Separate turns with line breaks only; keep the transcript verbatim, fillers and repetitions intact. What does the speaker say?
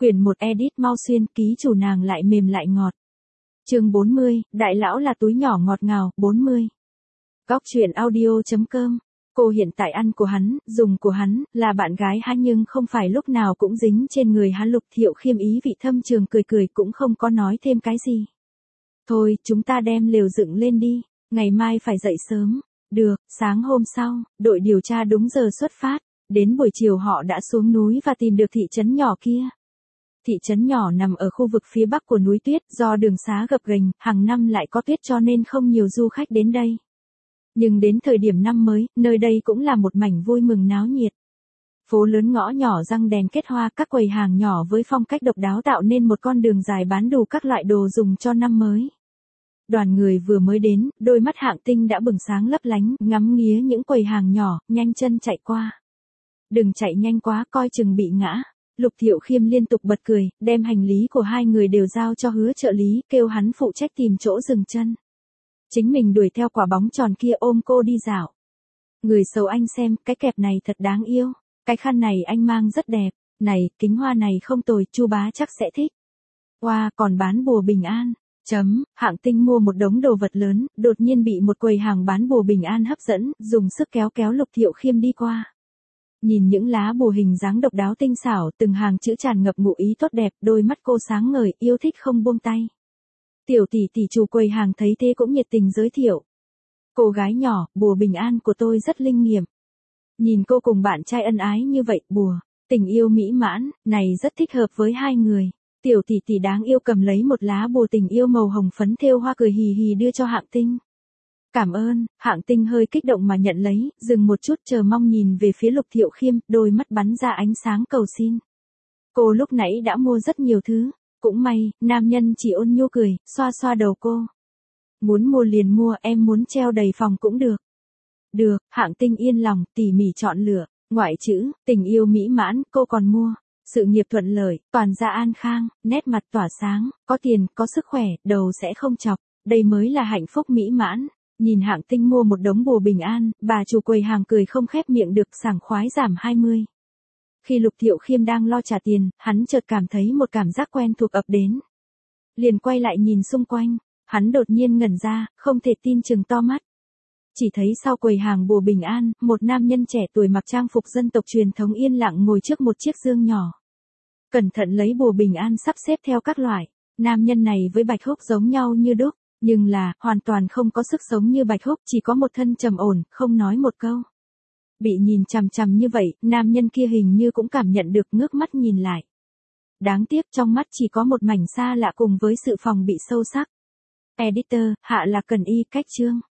Quyển một edit mau xuyên, ký chủ nàng lại mềm lại ngọt. Chương bốn mươi, đại lão là túi nhỏ ngọt ngào, bốn mươi. Góc truyện audio chấm com. Cô hiện tại ăn của hắn, dùng của hắn, là bạn gái hắn nhưng không phải lúc nào cũng dính trên người hắn. Lục Thiệu Khiêm ý vị thâm trường cười cười cũng không có nói thêm cái gì. Thôi, chúng ta đem lều dựng lên đi, ngày mai phải dậy sớm. Được, sáng hôm sau, đội điều tra đúng giờ xuất phát, đến buổi chiều họ đã xuống núi và tìm được thị trấn nhỏ kia. Thị trấn nhỏ nằm ở khu vực phía bắc của núi tuyết, do đường xá gập ghềnh, hàng năm lại có tuyết cho nên không nhiều du khách đến đây. Nhưng đến thời điểm năm mới, nơi đây cũng là một mảnh vui mừng náo nhiệt. Phố lớn ngõ nhỏ răng đèn kết hoa, các quầy hàng nhỏ với phong cách độc đáo tạo nên một con đường dài bán đủ các loại đồ dùng cho năm mới. Đoàn người vừa mới đến, đôi mắt Hạng Tinh đã bừng sáng lấp lánh, ngắm nghía những quầy hàng nhỏ, nhanh chân chạy qua. Đừng chạy nhanh quá, coi chừng bị ngã. Lục Thiệu Khiêm liên tục bật cười, đem hành lý của hai người đều giao cho Hứa trợ lý, kêu hắn phụ trách tìm chỗ dừng chân. Chính mình đuổi theo quả bóng tròn kia ôm cô đi dạo. Người xấu anh xem, cái kẹp này thật đáng yêu. Cái khăn này anh mang rất đẹp. Này, kính hoa này không tồi, Chu bá chắc sẽ thích. Wow, còn bán bùa bình an. Chấm, Hạng Tinh mua một đống đồ vật lớn, đột nhiên bị một quầy hàng bán bùa bình an hấp dẫn, dùng sức kéo kéo Lục Thiệu Khiêm đi qua. Nhìn những lá bùa hình dáng độc đáo tinh xảo, từng hàng chữ tràn ngập ngụ ý tốt đẹp, đôi mắt cô sáng ngời, yêu thích không buông tay. Tiểu tỷ tỷ chủ quầy hàng thấy thế cũng nhiệt tình giới thiệu. Cô gái nhỏ, bùa bình an của tôi rất linh nghiệm. Nhìn cô cùng bạn trai ân ái như vậy, bùa, tình yêu mỹ mãn, này rất thích hợp với hai người. Tiểu tỷ tỷ đáng yêu cầm lấy một lá bùa tình yêu màu hồng phấn thêu hoa cười hì hì đưa cho Hạng Tinh. Cảm ơn, Hạng Tinh hơi kích động mà nhận lấy, dừng một chút chờ mong nhìn về phía Lục Thiệu Khiêm, đôi mắt bắn ra ánh sáng cầu xin. Cô lúc nãy đã mua rất nhiều thứ, cũng may, nam nhân chỉ ôn nhu cười, xoa xoa đầu cô. Muốn mua liền mua, em muốn treo đầy phòng cũng được. Được, Hạng Tinh yên lòng, tỉ mỉ chọn lựa, ngoại chữ, tình yêu mỹ mãn, cô còn mua. Sự nghiệp thuận lợi, toàn gia an khang, nét mặt tỏa sáng, có tiền, có sức khỏe, đầu sẽ không chọc, đây mới là hạnh phúc mỹ mãn. Nhìn Hạng Tinh mua một đống bùa bình an, bà chủ quầy hàng cười không khép miệng được, sảng khoái giảm hai mươi. Khi Lục Thiệu Khiêm đang lo trả tiền, hắn chợt cảm thấy một cảm giác quen thuộc ập đến. Liền quay lại nhìn xung quanh, hắn đột nhiên ngẩn ra, không thể tin chừng to mắt. Chỉ thấy sau quầy hàng bùa bình an, một nam nhân trẻ tuổi mặc trang phục dân tộc truyền thống yên lặng ngồi trước một chiếc giường nhỏ. Cẩn thận lấy bùa bình an sắp xếp theo các loại, nam nhân này với Bạch Húc giống nhau như đúc. Nhưng là, hoàn toàn không có sức sống như Bạch Húc, chỉ có một thân trầm ổn, không nói một câu. Bị nhìn chằm chằm như vậy, nam nhân kia hình như cũng cảm nhận được, ngước mắt nhìn lại. Đáng tiếc trong mắt chỉ có một mảnh xa lạ cùng với sự phòng bị sâu sắc. Editor, hạ là cần y cách chương.